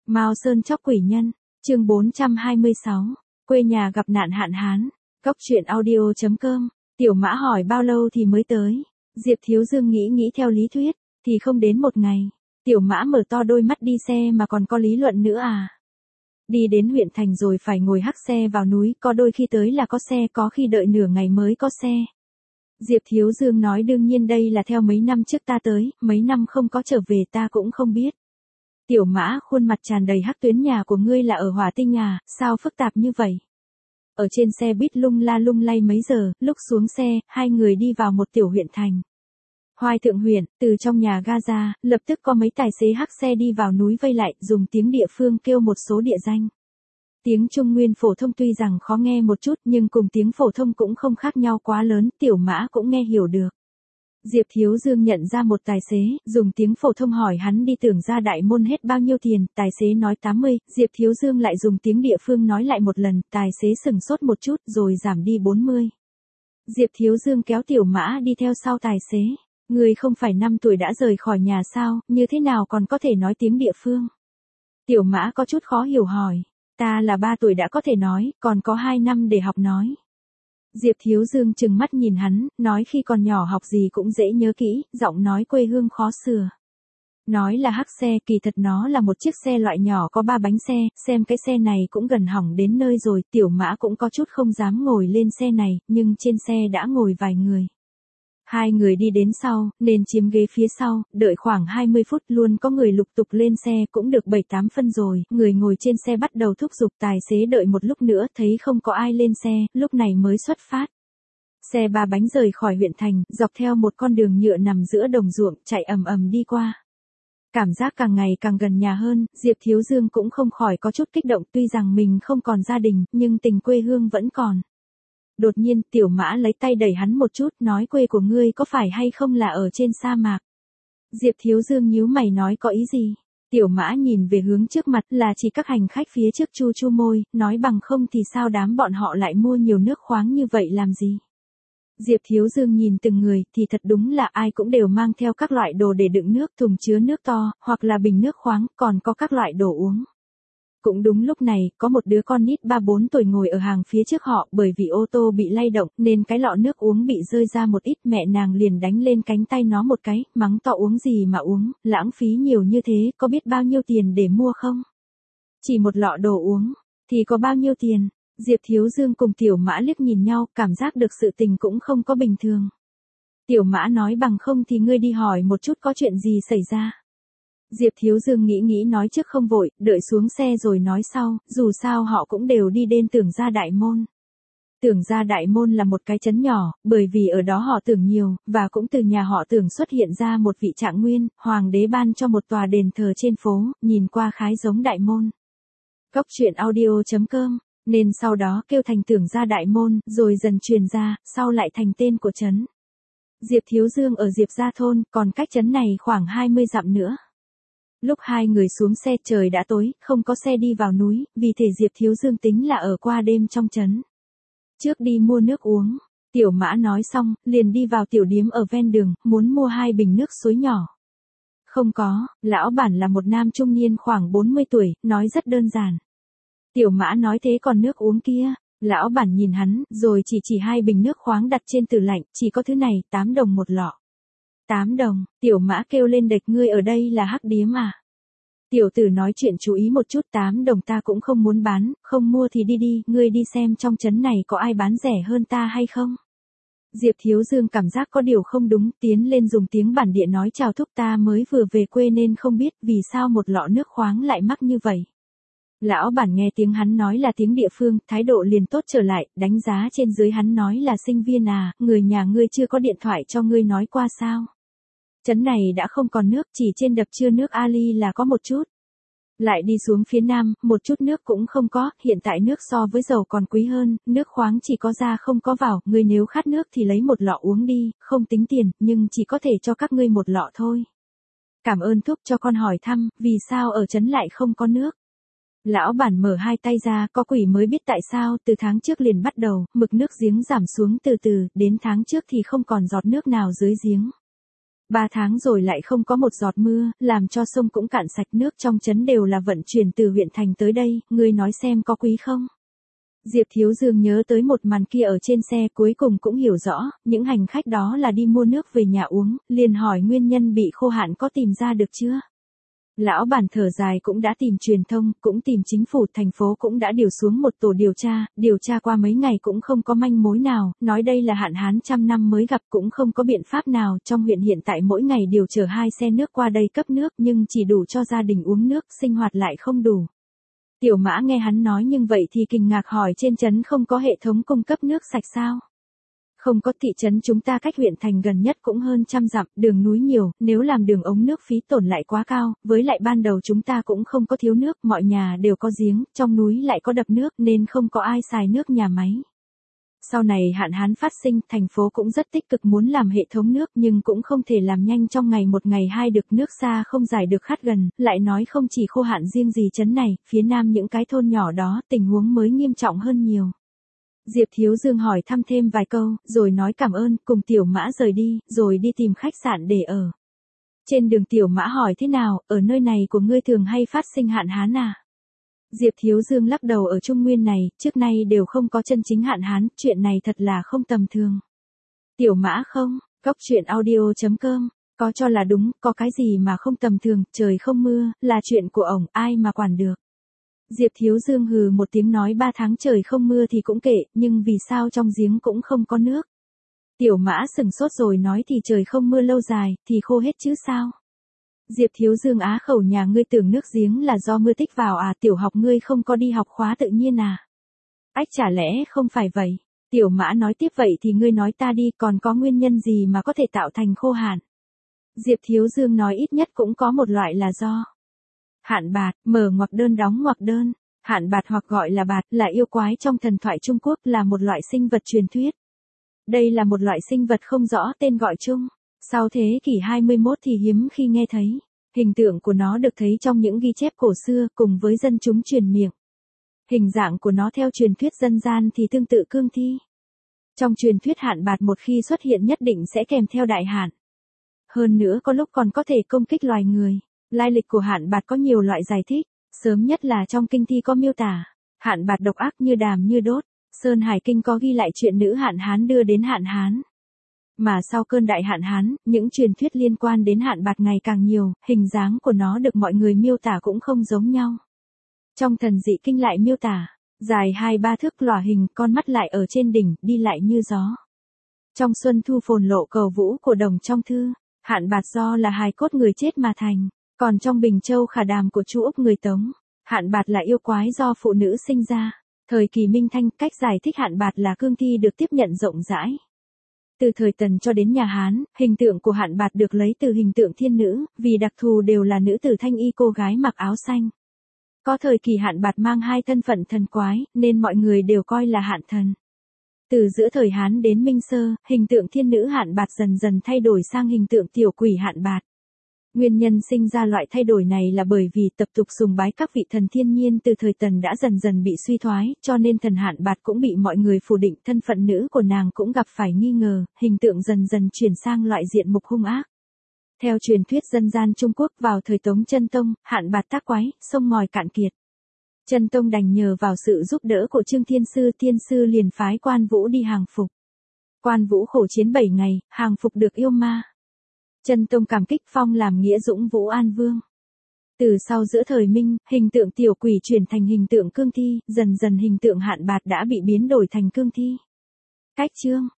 Mao Sơn chóc quỷ nhân, chương 426, quê nhà gặp nạn hạn hán, Cóc truyện audio.com, Tiểu Mã hỏi bao lâu thì mới tới, Diệp Thiếu Dương nghĩ theo lý thuyết, thì không đến một ngày, Tiểu Mã mở to đôi mắt đi xe mà còn có lý luận nữa à. Đi đến huyện thành rồi phải ngồi hắc xe vào núi, có đôi khi tới là có xe, có khi đợi nửa ngày mới có xe. Diệp Thiếu Dương nói đương nhiên đây là theo mấy năm trước ta tới, mấy năm không có trở về ta cũng không biết. Tiểu Mã khuôn mặt tràn đầy hắc tuyến, nhà của ngươi là ở Hỏa Tinh à, sao phức tạp như vậy? Ở trên xe buýt lung la lung lay mấy giờ, lúc xuống xe, hai người đi vào một tiểu huyện thành. Hoài Thượng huyện, từ trong nhà ga ra, lập tức có mấy tài xế hắc xe đi vào núi vây lại, dùng tiếng địa phương kêu một số địa danh. Tiếng Trung Nguyên phổ thông tuy rằng khó nghe một chút nhưng cùng tiếng phổ thông cũng không khác nhau quá lớn, Tiểu Mã cũng nghe hiểu được. Diệp Thiếu Dương nhận ra một tài xế, dùng tiếng phổ thông hỏi hắn đi Tưởng Gia Đại Môn hết bao nhiêu tiền, tài xế nói 80, Diệp Thiếu Dương lại dùng tiếng địa phương nói lại một lần, tài xế sửng sốt một chút rồi giảm đi 40. Diệp Thiếu Dương kéo Tiểu Mã đi theo sau tài xế, người không phải 5 tuổi đã rời khỏi nhà sao, như thế nào còn có thể nói tiếng địa phương? Tiểu Mã có chút khó hiểu hỏi, ta là 3 tuổi đã có thể nói, còn có 2 năm để học nói. Diệp Thiếu Dương trừng mắt nhìn hắn, nói khi còn nhỏ học gì cũng dễ nhớ kỹ, giọng nói quê hương khó sửa. Nói là hắc xe, kỳ thật nó là một chiếc xe loại nhỏ có 3 bánh xe, xem cái xe này cũng gần hỏng đến nơi rồi, Tiểu Mã cũng có chút không dám ngồi lên xe này, nhưng trên xe đã ngồi vài người. Hai người đi đến sau, nên chiếm ghế phía sau, đợi khoảng 20 phút luôn có người lục tục lên xe, cũng được 7-8 phân rồi, người ngồi trên xe bắt đầu thúc giục tài xế đợi một lúc nữa, thấy không có ai lên xe, lúc này mới xuất phát. Xe 3 bánh rời khỏi huyện thành, dọc theo một con đường nhựa nằm giữa đồng ruộng, chạy ầm ầm đi qua. Cảm giác càng ngày càng gần nhà hơn, Diệp Thiếu Dương cũng không khỏi có chút kích động, tuy rằng mình không còn gia đình, nhưng tình quê hương vẫn còn. Đột nhiên, Tiểu Mã lấy tay đẩy hắn một chút, nói quê của ngươi có phải hay không là ở trên sa mạc. Diệp Thiếu Dương nhíu mày nói có ý gì? Tiểu Mã nhìn về hướng trước mặt là chỉ các hành khách phía trước chu chu môi, nói bằng không thì sao đám bọn họ lại mua nhiều nước khoáng như vậy làm gì? Diệp Thiếu Dương nhìn từng người thì thật đúng là ai cũng đều mang theo các loại đồ để đựng nước, thùng chứa nước to, hoặc là bình nước khoáng, còn có các loại đồ uống. Cũng đúng lúc này, có một đứa con nít 3-4 tuổi ngồi ở hàng phía trước họ, bởi vì ô tô bị lay động, nên cái lọ nước uống bị rơi ra một ít, mẹ nàng liền đánh lên cánh tay nó một cái, mắng to uống gì mà uống, lãng phí nhiều như thế, có biết bao nhiêu tiền để mua không? Chỉ một lọ đồ uống, thì có bao nhiêu tiền? Diệp Thiếu Dương cùng Tiểu Mã liếc nhìn nhau, cảm giác được sự tình cũng không có bình thường. Tiểu Mã nói bằng không thì ngươi đi hỏi một chút có chuyện gì xảy ra. Diệp Thiếu Dương nghĩ nói trước không vội, đợi xuống xe rồi nói sau, dù sao họ cũng đều đi đến Tưởng Gia Đại Môn. Tưởng Gia Đại Môn là một cái trấn nhỏ, bởi vì ở đó họ Tưởng nhiều, và cũng từ nhà họ Tưởng xuất hiện ra một vị Trạng Nguyên, hoàng đế ban cho một tòa đền thờ trên phố, nhìn qua khá giống Đại Môn. Cóc truyện audio.com, nên sau đó kêu thành Tưởng Gia Đại Môn, rồi dần truyền ra, sau lại thành tên của trấn. Diệp Thiếu Dương ở Diệp Gia Thôn, còn cách trấn này khoảng 20 dặm nữa. Lúc hai người xuống xe trời đã tối, không có xe đi vào núi, vì thể Diệp Thiếu Dương tính là ở qua đêm trong trấn. Trước đi mua nước uống, Tiểu Mã nói xong, liền đi vào tiểu điếm ở ven đường, muốn mua 2 bình nước suối nhỏ. Không có, lão bản là một nam trung niên khoảng 40 tuổi, nói rất đơn giản. Tiểu Mã nói thế còn nước uống kia, lão bản nhìn hắn, rồi chỉ 2 bình nước khoáng đặt trên tủ lạnh, chỉ có thứ này, 8 đồng một lọ. 8 đồng, Tiểu Mã kêu lên địch ngươi ở đây là hắc điếm à? Tiểu tử nói chuyện chú ý một chút, 8 đồng ta cũng không muốn bán, không mua thì đi, ngươi đi xem trong trấn này có ai bán rẻ hơn ta hay không? Diệp Thiếu Dương cảm giác có điều không đúng, tiến lên dùng tiếng bản địa nói chào thúc, ta mới vừa về quê nên không biết vì sao một lọ nước khoáng lại mắc như vậy. Lão bản nghe tiếng hắn nói là tiếng địa phương, thái độ liền tốt trở lại, đánh giá trên dưới hắn nói là sinh viên à, người nhà ngươi chưa có điện thoại cho ngươi nói qua sao? Trấn này đã không còn nước, chỉ trên đập chứa nước Ali là có một chút. Lại đi xuống phía nam, một chút nước cũng không có, hiện tại nước so với dầu còn quý hơn, nước khoáng chỉ có ra không có vào, ngươi nếu khát nước thì lấy một lọ uống đi, không tính tiền, nhưng chỉ có thể cho các ngươi một lọ thôi. Cảm ơn thúc cho con hỏi thăm, vì sao ở trấn lại không có nước? Lão bản mở 2 tay ra, có quỷ mới biết tại sao, từ tháng trước liền bắt đầu, mực nước giếng giảm xuống từ từ, đến tháng trước thì không còn giọt nước nào dưới giếng. 3 tháng rồi lại không có một giọt mưa, làm cho sông cũng cạn sạch, nước trong trấn đều là vận chuyển từ huyện thành tới đây, ngươi nói xem có quý không? Diệp Thiếu Dương nhớ tới một màn kia ở trên xe, cuối cùng cũng hiểu rõ, những hành khách đó là đi mua nước về nhà uống, liền hỏi nguyên nhân bị khô hạn có tìm ra được chưa? Lão bản thở dài, cũng đã tìm truyền thông, cũng tìm chính phủ, thành phố cũng đã điều xuống một tổ điều tra qua mấy ngày cũng không có manh mối nào, nói đây là hạn hán trăm năm mới gặp, cũng không có biện pháp nào. Trong huyện hiện tại mỗi ngày điều chở 2 xe nước qua đây cấp nước, nhưng chỉ đủ cho gia đình uống nước, sinh hoạt lại không đủ. Tiểu Mã nghe hắn nói nhưng vậy thì kinh ngạc hỏi, trên trấn không có hệ thống cung cấp nước sạch sao? Không có, thị trấn chúng ta cách huyện thành gần nhất cũng hơn 100 dặm, đường núi nhiều, nếu làm đường ống nước phí tổn lại quá cao, với lại ban đầu chúng ta cũng không có thiếu nước, mọi nhà đều có giếng, trong núi lại có đập nước nên không có ai xài nước nhà máy. Sau này hạn hán phát sinh, thành phố cũng rất tích cực muốn làm hệ thống nước nhưng cũng không thể làm nhanh trong ngày một ngày hai được, nước xa không giải được khát gần, lại nói không chỉ khô hạn riêng gì trấn này, phía nam những cái thôn nhỏ đó tình huống mới nghiêm trọng hơn nhiều. Diệp Thiếu Dương hỏi thăm thêm vài câu, rồi nói cảm ơn, cùng Tiểu Mã rời đi, rồi đi tìm khách sạn để ở. Trên đường Tiểu Mã hỏi thế nào, ở nơi này của ngươi thường hay phát sinh hạn hán à? Diệp Thiếu Dương lắc đầu, ở Trung Nguyên này, trước nay đều không có chân chính hạn hán, chuyện này thật là không tầm thường. Tiểu Mã không, Goctruyện.audio.com, có cho là đúng, có cái gì mà không tầm thường, trời không mưa, là chuyện của ổng, ai mà quản được. Diệp Thiếu Dương hừ một tiếng nói 3 tháng trời không mưa thì cũng kệ, nhưng vì sao trong giếng cũng không có nước? Tiểu Mã sừng sốt rồi nói thì trời không mưa lâu dài, thì khô hết chứ sao? Diệp Thiếu Dương á khẩu, nhà ngươi tưởng nước giếng là do mưa tích vào à, tiểu học ngươi không có đi học khóa tự nhiên à? Ách, chả lẽ không phải vậy? Tiểu Mã nói tiếp, vậy thì ngươi nói ta đi, còn có nguyên nhân gì mà có thể tạo thành khô hạn? Diệp Thiếu Dương nói ít nhất cũng có một loại là do hạn bạt, mở ngoặc đơn đóng ngoặc đơn. Hạn bạt hoặc gọi là bạt là yêu quái trong thần thoại Trung Quốc, là một loại sinh vật truyền thuyết. Đây là một loại sinh vật không rõ tên gọi chung. Sau thế kỷ 21 thì hiếm khi nghe thấy. Hình tượng của nó được thấy trong những ghi chép cổ xưa cùng với dân chúng truyền miệng. Hình dạng của nó theo truyền thuyết dân gian thì tương tự cương thi. Trong truyền thuyết hạn bạt một khi xuất hiện nhất định sẽ kèm theo đại hạn. Hơn nữa có lúc còn có thể công kích loài người. Lai lịch của hạn bạt có nhiều loại giải thích, sớm nhất là trong kinh thi có miêu tả, hạn bạt độc ác như đàm như đốt, Sơn Hải Kinh có ghi lại chuyện nữ hạn hán đưa đến hạn hán. Mà sau cơn đại hạn hán, những truyền thuyết liên quan đến hạn bạt ngày càng nhiều, hình dáng của nó được mọi người miêu tả cũng không giống nhau. Trong Thần Dị Kinh lại miêu tả, dài 2-3 thước, lòa hình, con mắt lại ở trên đỉnh, đi lại như gió. Trong Xuân Thu Phồn Lộ Cầu Vũ của Đồng trong thư, hạn bạt do là hài cốt người chết mà thành. Còn trong Bình Châu Khả Đàm của Chu Úc người Tống, hạn bạt là yêu quái do phụ nữ sinh ra. Thời kỳ Minh Thanh, cách giải thích hạn bạt là cương thi được tiếp nhận rộng rãi. Từ thời Tần cho đến nhà Hán, hình tượng của hạn bạt được lấy từ hình tượng thiên nữ, vì đặc thù đều là nữ tử thanh y, cô gái mặc áo xanh. Có thời kỳ hạn bạt mang 2 thân phận thần quái, nên mọi người đều coi là hạn thần. Từ giữa thời Hán đến Minh Sơ, hình tượng thiên nữ hạn bạt dần dần thay đổi sang hình tượng tiểu quỷ hạn bạt. Nguyên nhân sinh ra loại thay đổi này là bởi vì tập tục sùng bái các vị thần thiên nhiên từ thời Tần đã dần dần bị suy thoái, cho nên thần hạn bạt cũng bị mọi người phủ định, thân phận nữ của nàng cũng gặp phải nghi ngờ, hình tượng dần dần chuyển sang loại diện mục hung ác. Theo truyền thuyết dân gian Trung Quốc, vào thời Tống Chân Tông, hạn bạt tác quái, sông ngòi cạn kiệt. Chân Tông đành nhờ vào sự giúp đỡ của Trương Thiên Sư liền phái Quan Vũ đi hàng phục. Quan Vũ khổ chiến 7 ngày, hàng phục được yêu ma. Chân Tông cảm kích, phong làm nghĩa dũng Vũ An Vương. Từ sau giữa thời Minh, hình tượng tiểu quỷ chuyển thành hình tượng cương thi, dần dần hình tượng hạn bạt đã bị biến đổi thành cương thi. Cách chương